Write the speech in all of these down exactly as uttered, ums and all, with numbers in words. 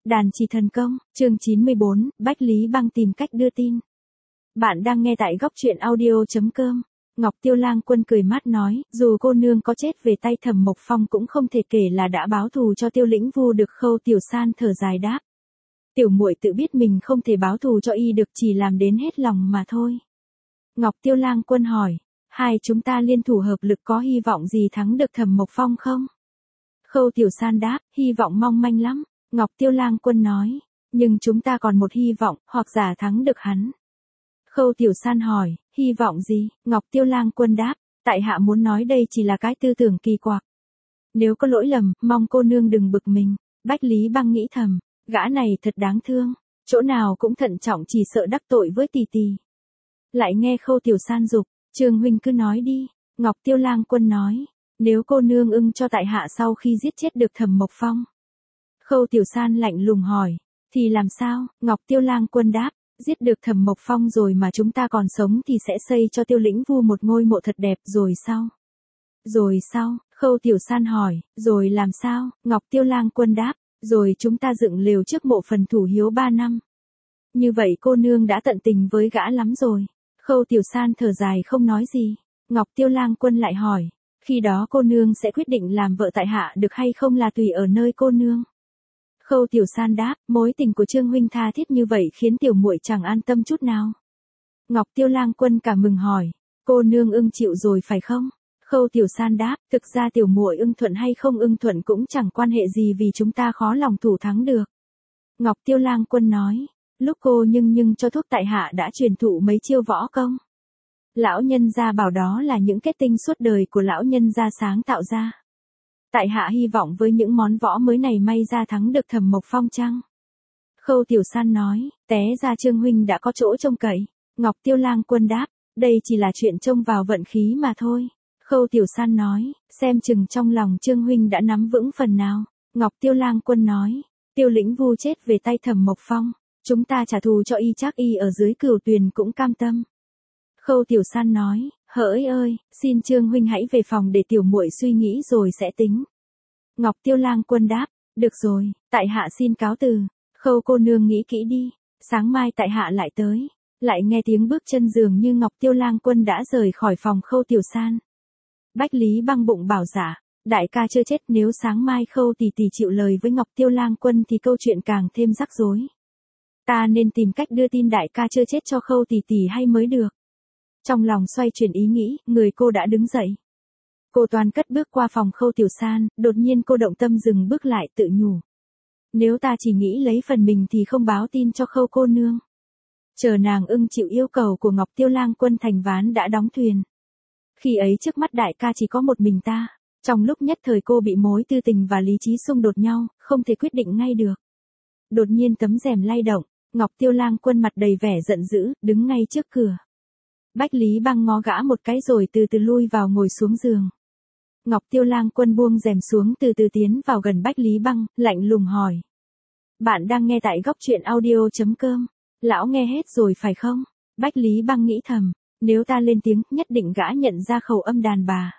Đàn chỉ thần công, chương chín mươi bốn, Bách Lý Băng tìm cách đưa tin. Bạn đang nghe tại góc truyện audio.com. Ngọc Tiêu Lang Quân cười mát nói, dù cô nương có chết về tay Thẩm Mộc Phong cũng không thể kể là đã báo thù cho Tiêu Lĩnh Vu được. Khâu Tiểu San thở dài đáp. Tiểu muội tự biết mình không thể báo thù cho y được, chỉ làm đến hết lòng mà thôi. Ngọc Tiêu Lang Quân hỏi, hai chúng ta liên thủ hợp lực có hy vọng gì thắng được Thẩm Mộc Phong không? Khâu Tiểu San đáp, hy vọng mong manh lắm. Ngọc Tiêu Lang Quân nói, nhưng chúng ta còn một hy vọng, hoặc giả thắng được hắn. Khâu Tiểu San hỏi, hy vọng gì? Ngọc Tiêu Lang Quân đáp, tại hạ muốn nói đây chỉ là cái tư tưởng kỳ quặc. Nếu có lỗi lầm, mong cô nương đừng bực mình. Bách Lý Băng nghĩ thầm, gã này thật đáng thương, chỗ nào cũng thận trọng chỉ sợ đắc tội với tỷ tỷ. Lại nghe Khâu Tiểu San dục, Trương huynh cứ nói đi. Ngọc Tiêu Lang Quân nói, nếu cô nương ưng cho tại hạ sau khi giết chết được Thẩm Mộc Phong. Khâu Tiểu San lạnh lùng hỏi, thì làm sao? Ngọc Tiêu Lang Quân đáp, giết được Thẩm Mộc Phong rồi mà chúng ta còn sống thì sẽ xây cho Tiêu Lĩnh Vu một ngôi mộ thật đẹp rồi sao? Rồi sao? Khâu Tiểu San hỏi, rồi làm sao? Ngọc Tiêu Lang Quân đáp, rồi chúng ta dựng lều trước mộ phần thủ hiếu ba năm. Như vậy cô nương đã tận tình với gã lắm rồi. Khâu Tiểu San thở dài không nói gì. Ngọc Tiêu Lang Quân lại hỏi, khi đó cô nương sẽ quyết định làm vợ tại hạ được hay không là tùy ở nơi cô nương. Khâu Tiểu San đáp, mối tình của Trương huynh tha thiết như vậy khiến tiểu muội chẳng an tâm chút nào. Ngọc Tiêu Lang Quân cả mừng hỏi, cô nương ưng chịu rồi phải không? Khâu Tiểu San đáp, thực ra tiểu muội ưng thuận hay không ưng thuận cũng chẳng quan hệ gì vì chúng ta khó lòng thủ thắng được. Ngọc Tiêu Lang Quân nói, lúc cô nhưng nhưng cho thuốc tại hạ đã truyền thụ mấy chiêu võ công. Lão nhân gia bảo đó là những kết tinh suốt đời của lão nhân gia sáng tạo ra. Tại hạ hy vọng với những món võ mới này may ra thắng được Thẩm Mộc Phong chăng? Khâu Tiểu San nói, té ra Trương huynh đã có chỗ trông cậy. Ngọc Tiêu Lang Quân đáp, đây chỉ là chuyện trông vào vận khí mà thôi. Khâu Tiểu San nói, xem chừng trong lòng Trương huynh đã nắm vững phần nào. Ngọc Tiêu Lang Quân nói, Tiêu Lĩnh Vu chết về tay Thẩm Mộc Phong, chúng ta trả thù cho y chắc y ở dưới Cửu Tuyền cũng cam tâm. Khâu Tiểu San nói, hỡi ơi, xin Trương huynh hãy về phòng để tiểu muội suy nghĩ rồi sẽ tính. Ngọc Tiêu Lang Quân đáp, được rồi, tại hạ xin cáo từ. Khâu cô nương nghĩ kỹ đi, sáng mai tại hạ lại tới. Lại nghe tiếng bước chân dường như Ngọc Tiêu Lang Quân đã rời khỏi phòng Khâu Tiểu San. Bách Lý Băng bụng bảo dạ, đại ca chưa chết, nếu sáng mai Khâu tỷ tỷ chịu lời với Ngọc Tiêu Lang Quân thì câu chuyện càng thêm rắc rối. Ta nên tìm cách đưa tin đại ca chưa chết cho Khâu tỷ tỷ hay mới được. Trong lòng xoay chuyển ý nghĩ, người cô đã đứng dậy. Cô toàn cất bước qua phòng Khâu Tiểu San, đột nhiên cô động tâm dừng bước lại tự nhủ. Nếu ta chỉ nghĩ lấy phần mình thì không báo tin cho Khâu cô nương. Chờ nàng ưng chịu yêu cầu của Ngọc Tiêu Lang Quân thành ván đã đóng thuyền. Khi ấy trước mắt đại ca chỉ có một mình ta. Trong lúc nhất thời cô bị mối tư tình và lý trí xung đột nhau, không thể quyết định ngay được. Đột nhiên tấm rèm lay động, Ngọc Tiêu Lang Quân mặt đầy vẻ giận dữ, đứng ngay trước cửa. Bách Lý Băng ngó gã một cái rồi từ từ lui vào ngồi xuống giường. Ngọc Tiêu Lang Quân buông rèm xuống từ từ tiến vào gần Bách Lý Băng, lạnh lùng hỏi. Bạn đang nghe tại góc truyện audio.com. Lão nghe hết rồi phải không? Bách Lý Băng nghĩ thầm, nếu ta lên tiếng nhất định gã nhận ra khẩu âm đàn bà.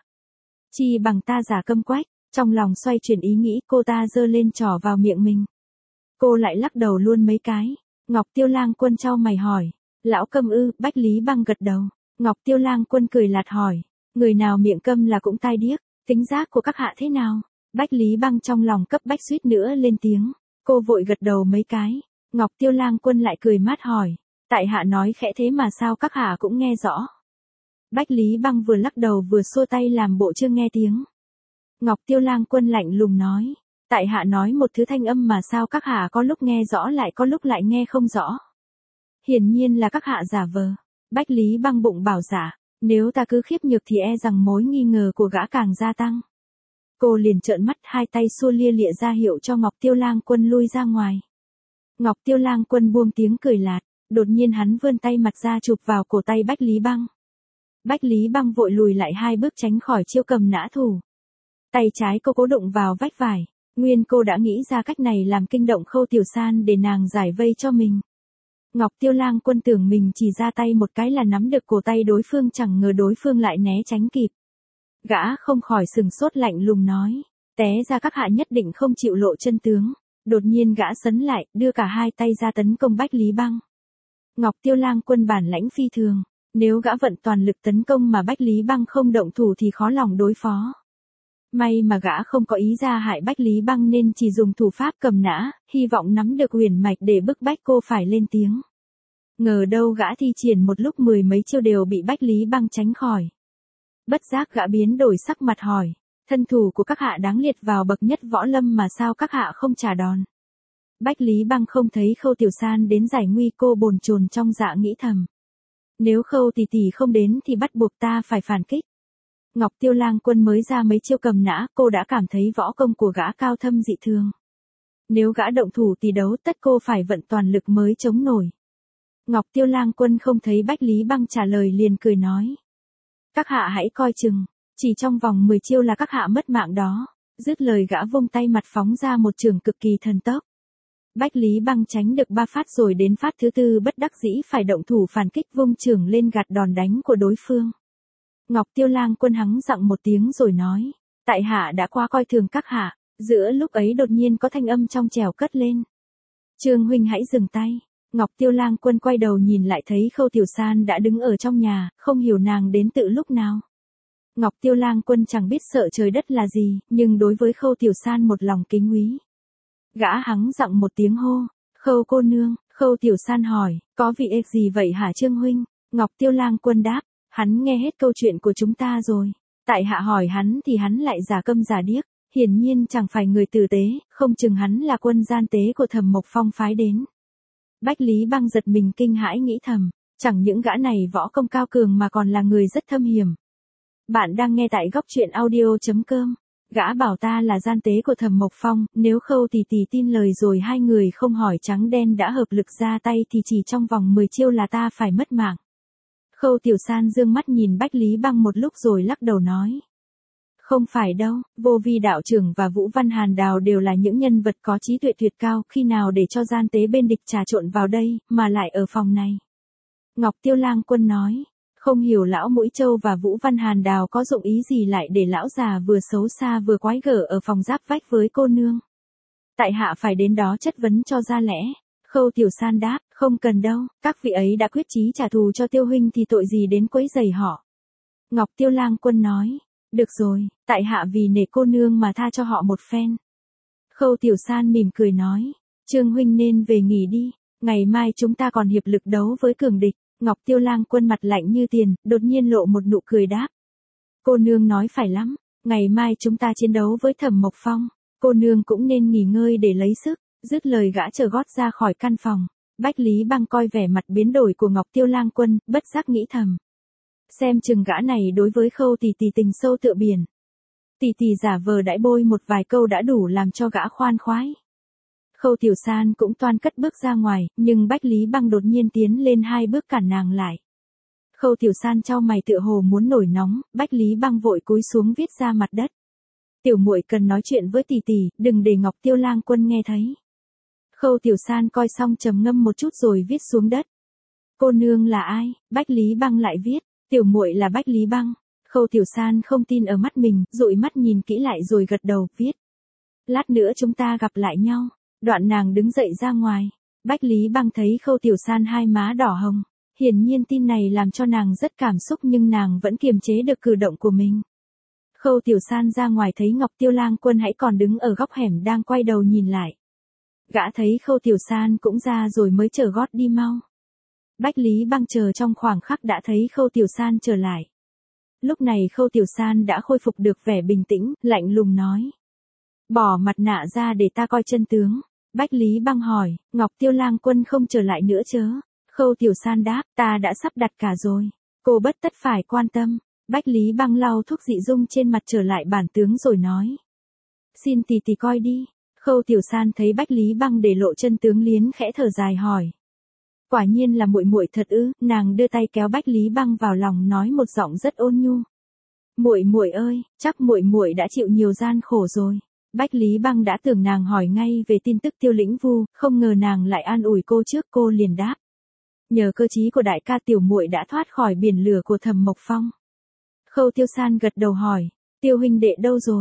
Chi bằng ta giả câm quách, trong lòng xoay chuyển ý nghĩ cô ta giơ lên trỏ vào miệng mình. Cô lại lắc đầu luôn mấy cái. Ngọc Tiêu Lang Quân chau mày hỏi. Lão câm ư? Bách Lý Băng gật đầu. Ngọc Tiêu Lang Quân cười lạt hỏi. Người nào miệng câm là cũng tai điếc, tính giác của các hạ thế nào? Bách Lý Băng trong lòng cấp bách suýt nữa lên tiếng. Cô vội gật đầu mấy cái. Ngọc Tiêu Lang Quân lại cười mát hỏi. Tại hạ nói khẽ thế mà sao các hạ cũng nghe rõ? Bách Lý Băng vừa lắc đầu vừa xua tay làm bộ chưa nghe tiếng. Ngọc Tiêu Lang Quân lạnh lùng nói. Tại hạ nói một thứ thanh âm mà sao các hạ có lúc nghe rõ lại có lúc lại nghe không rõ? Hiển nhiên là các hạ giả vờ. Bách Lý Băng bụng bảo dạ, nếu ta cứ khiếp nhược thì e rằng mối nghi ngờ của gã càng gia tăng. Cô liền trợn mắt hai tay xua lia lịa ra hiệu cho Ngọc Tiêu Lang Quân lui ra ngoài. Ngọc Tiêu Lang Quân buông tiếng cười lạt, đột nhiên hắn vươn tay mặt ra chụp vào cổ tay Bách Lý Băng. Bách Lý Băng vội lùi lại hai bước tránh khỏi chiêu cầm nã thủ. Tay trái cô cố đụng vào vách vải, nguyên cô đã nghĩ ra cách này làm kinh động Khâu Tiểu San để nàng giải vây cho mình. Ngọc Tiêu Lang Quân tưởng mình chỉ ra tay một cái là nắm được cổ tay đối phương, chẳng ngờ đối phương lại né tránh kịp. Gã không khỏi sừng sốt lạnh lùng nói, té ra các hạ nhất định không chịu lộ chân tướng. Đột nhiên gã sấn lại, đưa cả hai tay ra tấn công Bách Lý Băng. Ngọc Tiêu Lang Quân bản lãnh phi thường, nếu gã vận toàn lực tấn công mà Bách Lý Băng không động thủ thì khó lòng đối phó. May mà gã không có ý ra hại Bách Lý Băng nên chỉ dùng thủ pháp cầm nã, hy vọng nắm được huyền mạch để bức bách cô phải lên tiếng. Ngờ đâu gã thi triển một lúc mười mấy chiêu đều bị Bách Lý Băng tránh khỏi. Bất giác gã biến đổi sắc mặt hỏi, thân thủ của các hạ đáng liệt vào bậc nhất võ lâm mà sao các hạ không trả đòn. Bách Lý Băng không thấy Khâu Tiểu San đến giải nguy, cô bồn chồn trong dạ nghĩ thầm. Nếu Khâu tỷ tỷ không đến thì bắt buộc ta phải phản kích. Ngọc Tiêu Lang Quân mới ra mấy chiêu cầm nã, cô đã cảm thấy võ công của gã cao thâm dị thường. Nếu gã động thủ tỷ đấu tất cô phải vận toàn lực mới chống nổi. Ngọc Tiêu Lang Quân không thấy Bách Lý Băng trả lời liền cười nói. Các hạ hãy coi chừng, chỉ trong vòng mười chiêu là các hạ mất mạng đó. Dứt lời gã vung tay mặt phóng ra một chưởng cực kỳ thần tốc. Bách Lý Băng tránh được ba phát rồi đến phát thứ tư bất đắc dĩ phải động thủ phản kích, vung chưởng lên gạt đòn đánh của đối phương. Ngọc Tiêu Lang Quân hắng giọng một tiếng rồi nói, tại hạ đã quá coi thường các hạ. Giữa lúc ấy đột nhiên có thanh âm trong trẻo cất lên. Trương huynh hãy dừng tay. Ngọc Tiêu Lang Quân quay đầu nhìn lại thấy Khâu Tiểu San đã đứng ở trong nhà, không hiểu nàng đến tự lúc nào. Ngọc Tiêu Lang Quân chẳng biết sợ trời đất là gì, nhưng đối với Khâu Tiểu San một lòng kính quý. Gã hắng giọng một tiếng hô, Khâu cô nương. Khâu Tiểu San hỏi, có vị ếch gì vậy hả Trương huynh? Ngọc Tiêu Lang Quân đáp, hắn nghe hết câu chuyện của chúng ta rồi. Tại hạ hỏi hắn thì hắn lại giả câm giả điếc, hiển nhiên chẳng phải người tử tế, không chừng hắn là quân gian tế của Thẩm Mộc Phong phái đến. Bách Lý Băng giật mình kinh hãi nghĩ thầm, chẳng những gã này võ công cao cường mà còn là người rất thâm hiểm. Bạn đang nghe tại góc truyện audio.com. Gã bảo ta là gian tế của Thẩm Mộc Phong, nếu Khâu tỷ tỷ tin lời rồi hai người không hỏi trắng đen đã hợp lực ra tay thì chỉ trong vòng mười chiêu là ta phải mất mạng. Khâu Tiểu San dương mắt nhìn Bách Lý Băng một lúc rồi lắc đầu nói. Không phải đâu, Vô Vi đạo trưởng và Vũ Văn Hàn Đào đều là những nhân vật có trí tuệ tuyệt cao, khi nào để cho gian tế bên địch trà trộn vào đây, mà lại ở phòng này. Ngọc Tiêu Lang Quân nói, không hiểu lão Mũi Châu và Vũ Văn Hàn Đào có dụng ý gì lại để lão già vừa xấu xa vừa quái gở ở phòng giáp vách với cô nương. Tại hạ phải đến đó chất vấn cho ra lẽ. Khâu Tiểu San đáp, không cần đâu, các vị ấy đã quyết chí trả thù cho Tiêu huynh thì tội gì đến quấy rầy họ. Ngọc Tiêu Lang Quân nói, được rồi, tại hạ vì nể cô nương mà tha cho họ một phen. Khâu Tiểu San mỉm cười nói, Trương huynh nên về nghỉ đi, ngày mai chúng ta còn hiệp lực đấu với cường địch. Ngọc Tiêu Lang Quân mặt lạnh như tiền, đột nhiên lộ một nụ cười đáp. Cô nương nói phải lắm, ngày mai chúng ta chiến đấu với Thẩm Mộc Phong, cô nương cũng nên nghỉ ngơi để lấy sức. Dứt lời gã trở gót ra khỏi căn phòng. Bách Lý Băng coi vẻ mặt biến đổi của Ngọc Tiêu Lang Quân, bất giác nghĩ thầm. Xem chừng gã này đối với Khâu tỷ tỷ tình sâu tựa biển. Tỷ tỷ giả vờ đãi bôi một vài câu đã đủ làm cho gã khoan khoái. Khâu Tiểu San cũng toan cất bước ra ngoài, nhưng Bách Lý Băng đột nhiên tiến lên hai bước cản nàng lại. Khâu Tiểu San chau mày tựa hồ muốn nổi nóng, Bách Lý Băng vội cúi xuống viết ra mặt đất. Tiểu muội cần nói chuyện với tỷ tỷ, đừng để Ngọc Tiêu Lang Quân nghe thấy. Khâu Tiểu San coi xong trầm ngâm một chút rồi viết xuống đất. Cô nương là ai? Bách Lý Băng lại viết, tiểu muội là Bách Lý Băng. Khâu Tiểu San không tin ở mắt mình, dụi mắt nhìn kỹ lại rồi gật đầu, viết. Lát nữa chúng ta gặp lại nhau. Đoạn nàng đứng dậy ra ngoài. Bách Lý Băng thấy Khâu Tiểu San hai má đỏ hồng. Hiển nhiên tin này làm cho nàng rất cảm xúc nhưng nàng vẫn kiềm chế được cử động của mình. Khâu Tiểu San ra ngoài thấy Ngọc Tiêu Lang Quân hãy còn đứng ở góc hẻm đang quay đầu nhìn lại. Gã thấy Khâu Tiểu San cũng ra rồi mới chở gót đi mau. Bách Lý Băng chờ trong khoảng khắc đã thấy Khâu Tiểu San trở lại. Lúc này Khâu Tiểu San đã khôi phục được vẻ bình tĩnh, lạnh lùng nói. Bỏ mặt nạ ra để ta coi chân tướng. Bách Lý Băng hỏi, Ngọc Tiêu Lang Quân không trở lại nữa chớ? Khâu Tiểu San đáp, ta đã sắp đặt cả rồi. Cô bất tất phải quan tâm. Bách Lý Băng lau thuốc dị dung trên mặt trở lại bản tướng rồi nói. Xin tỷ tỷ coi đi. Khâu Tiểu San thấy Bách Lý Băng để lộ chân tướng liến khẽ thở dài hỏi. Quả nhiên là muội muội thật ư? Nàng đưa tay kéo Bách Lý Băng vào lòng nói một giọng rất ôn nhu. Muội muội ơi, chắc muội muội đã chịu nhiều gian khổ rồi. Bách Lý Băng đã tưởng nàng hỏi ngay về tin tức Tiêu Lĩnh Vu, không ngờ nàng lại an ủi cô trước, cô liền đáp. Nhờ cơ trí của đại ca tiểu muội đã thoát khỏi biển lửa của Thẩm Mộc Phong. Khâu Tiêu San gật đầu hỏi, Tiêu huynh đệ đâu rồi?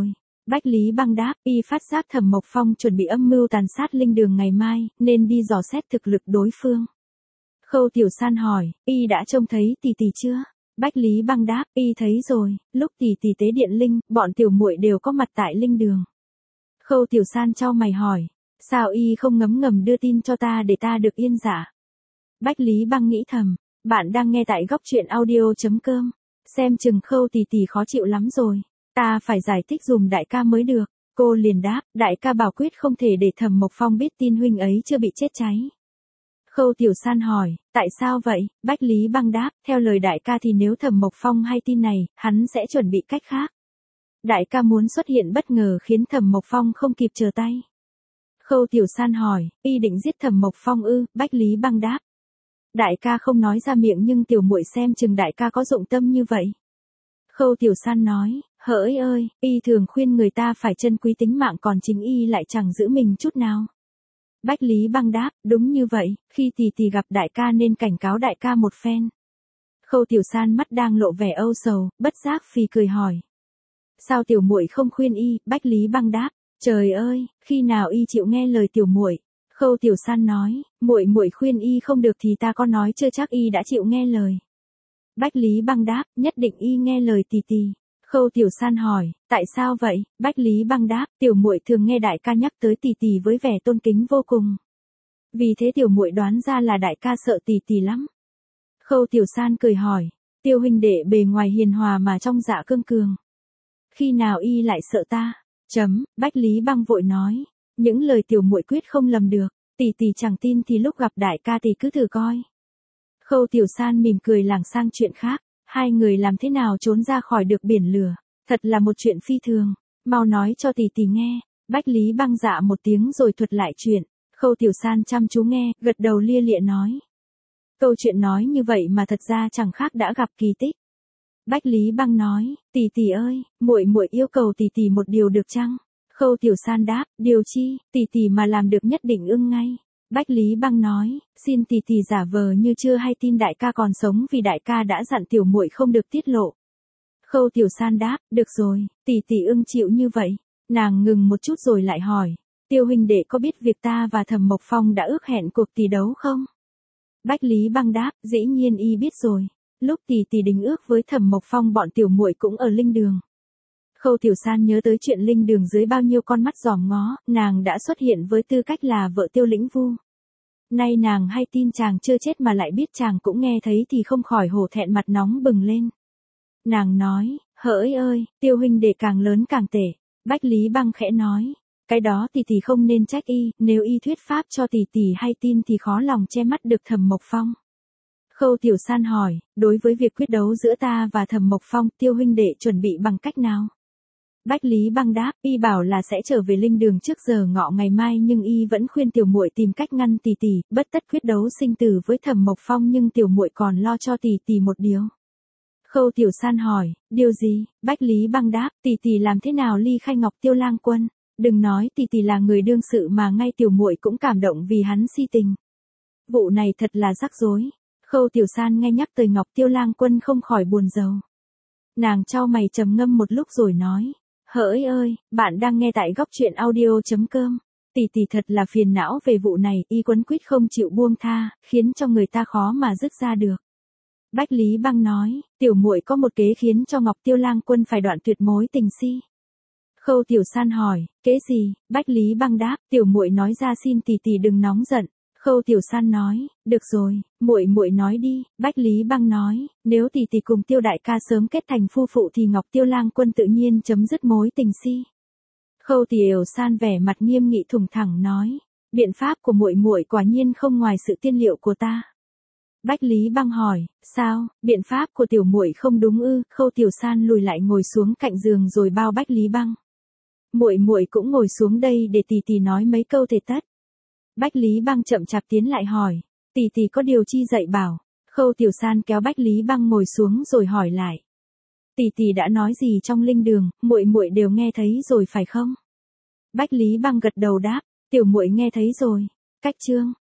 Bách Lý Băng đáp, y phát giác Thẩm Mộc Phong chuẩn bị âm mưu tàn sát linh đường ngày mai, nên đi dò xét thực lực đối phương. Khâu Tiểu San hỏi, y đã trông thấy tỷ tỷ chưa? Bách Lý Băng đáp, y thấy rồi, lúc tỷ tỷ tế điện linh, bọn tiểu muội đều có mặt tại linh đường. Khâu Tiểu San chau mày hỏi, sao y không ngấm ngầm đưa tin cho ta để ta được yên dạ? Bách Lý Băng nghĩ thầm, bạn đang nghe tại góc truyện audio.com, xem chừng Khâu tỷ tỷ khó chịu lắm rồi, ta phải giải thích dùm đại ca mới được. Cô liền đáp, đại ca bảo quyết không thể để Thẩm Mộc Phong biết tin huynh ấy chưa bị chết cháy. Khâu Tiểu San hỏi, tại sao vậy? Bách Lý Băng đáp, theo lời đại ca thì nếu Thẩm Mộc Phong hay tin này, hắn sẽ chuẩn bị cách khác. Đại ca muốn xuất hiện bất ngờ khiến Thẩm Mộc Phong không kịp chờ tay. Khâu Tiểu San hỏi, y định giết Thẩm Mộc Phong ư? Bách Lý Băng đáp. Đại ca không nói ra miệng nhưng tiểu muội xem chừng đại ca có dụng tâm như vậy. Khâu Tiểu San nói, hỡi ơi, y thường khuyên người ta phải trân quý tính mạng còn chính y lại chẳng giữ mình chút nào. Bách Lý Băng đáp, đúng như vậy, khi tỷ tỷ gặp đại ca nên cảnh cáo đại ca một phen. Khâu Tiểu San mắt đang lộ vẻ âu sầu, bất giác phì cười hỏi. Sao tiểu muội không khuyên y? Bách Lý Băng đáp, trời ơi, khi nào y chịu nghe lời tiểu muội? Khâu Tiểu San nói, muội muội khuyên y không được thì ta có nói chưa chắc y đã chịu nghe lời. Bách Lý Băng đáp, nhất định y nghe lời tỷ tỷ. Khâu Tiểu San hỏi, tại sao vậy? Bách Lý Băng đáp, tiểu muội thường nghe đại ca nhắc tới tỷ tỷ với vẻ tôn kính vô cùng. Vì thế tiểu muội đoán ra là đại ca sợ tỷ tỷ lắm. Khâu Tiểu San cười hỏi, Tiêu huynh đệ bề ngoài hiền hòa mà trong dạ cương cường. Khi nào y lại sợ ta? Chấm, Bách Lý Băng vội nói, những lời tiểu muội quyết không lầm được, tỷ tỷ chẳng tin thì lúc gặp đại ca thì cứ thử coi. Khâu Tiểu San mỉm cười lảng sang chuyện khác, hai người làm thế nào trốn ra khỏi được biển lửa, thật là một chuyện phi thường, mau nói cho tỷ tỷ nghe. Bách Lý Băng dạ một tiếng rồi thuật lại chuyện, Khâu Tiểu San chăm chú nghe, gật đầu lia lịa nói. Câu chuyện nói như vậy mà thật ra chẳng khác đã gặp kỳ tích. Bách Lý Băng nói, tỷ tỷ ơi, muội muội yêu cầu tỷ tỷ một điều được chăng? Khâu Tiểu San đáp, điều chi? Tỷ tỷ mà làm được nhất định ưng ngay. Bách Lý Băng nói, xin tỷ tỷ giả vờ như chưa hay tin đại ca còn sống vì đại ca đã dặn tiểu muội không được tiết lộ. Khâu Tiểu San đáp, được rồi, tỷ tỷ ưng chịu như vậy. Nàng ngừng một chút rồi lại hỏi, Tiêu huynh đệ có biết việc ta và Thẩm Mộc Phong đã ước hẹn cuộc tỷ đấu không? Bách Lý Băng đáp, dĩ nhiên y biết rồi. Lúc tỷ tỷ đính ước với Thẩm Mộc Phong bọn tiểu muội cũng ở linh đường. Khâu Tiểu San nhớ tới chuyện linh đường dưới bao nhiêu con mắt dòm ngó, nàng đã xuất hiện với tư cách là vợ Tiêu Lĩnh Vu. Nay nàng hay tin chàng chưa chết mà lại biết chàng cũng nghe thấy thì không khỏi hổ thẹn mặt nóng bừng lên. Nàng nói, hỡi ơi, Tiêu huynh đệ càng lớn càng tệ. Bách Lý Băng khẽ nói, cái đó tỷ tỷ không nên trách y, nếu y thuyết pháp cho tỷ tỷ hay tin thì khó lòng che mắt được Thẩm Mộc Phong. Khâu Tiểu San hỏi, đối với việc quyết đấu giữa ta và Thẩm Mộc Phong, Tiêu huynh đệ chuẩn bị bằng cách nào? Bách Lý Băng đáp, y bảo là sẽ trở về linh đường trước giờ ngọ ngày mai nhưng y vẫn khuyên tiểu muội tìm cách ngăn tỷ tỷ, bất tất quyết đấu sinh tử với Thẩm Mộc Phong nhưng tiểu muội còn lo cho tỷ tỷ một điều. Khâu Tiểu San hỏi, điều gì? Bách Lý Băng đáp, tỷ tỷ làm thế nào ly khai Ngọc Tiêu Lang Quân? Đừng nói tỷ tỷ là người đương sự mà ngay tiểu muội cũng cảm động vì hắn si tình. Vụ này thật là rắc rối. Khâu Tiểu San nghe nhắc tới Ngọc Tiêu Lang Quân không khỏi buồn rầu. Nàng chau mày trầm ngâm một lúc rồi nói, hỡi ơi, bạn đang nghe tại góc truyện audio.com. Tỷ tỷ thật là phiền não về vụ này, y quấn quýt không chịu buông tha, khiến cho người ta khó mà dứt ra được. Bách Lý Băng nói, tiểu muội có một kế khiến cho Ngọc Tiêu Lang Quân phải đoạn tuyệt mối tình si. Khâu Tiểu San hỏi, kế gì? Bách Lý Băng đáp, tiểu muội nói ra xin tỷ tỷ đừng nóng giận. Khâu Tiểu San nói, được rồi, muội muội nói đi. Bách Lý Băng nói, nếu tỷ tỷ cùng Tiêu đại ca sớm kết thành phu phụ thì Ngọc Tiêu Lang Quân tự nhiên chấm dứt mối tình si. Khâu Tiểu San vẻ mặt nghiêm nghị thủng thẳng nói, biện pháp của muội muội quả nhiên không ngoài sự tiên liệu của ta. Bách Lý Băng hỏi, sao, biện pháp của tiểu muội không đúng ư? Khâu Tiểu San lùi lại ngồi xuống cạnh giường rồi bao Bách Lý Băng. Muội muội cũng ngồi xuống đây để tỷ tỷ nói mấy câu thể tất. Bách Lý Băng chậm chạp tiến lại hỏi, tỷ tỷ có điều chi dạy bảo? Khâu Tiểu San kéo Bách Lý Băng ngồi xuống rồi hỏi lại. Tỷ tỷ đã nói gì trong linh đường, muội muội đều nghe thấy rồi phải không? Bách Lý Băng gật đầu đáp, tiểu muội nghe thấy rồi. Cách chương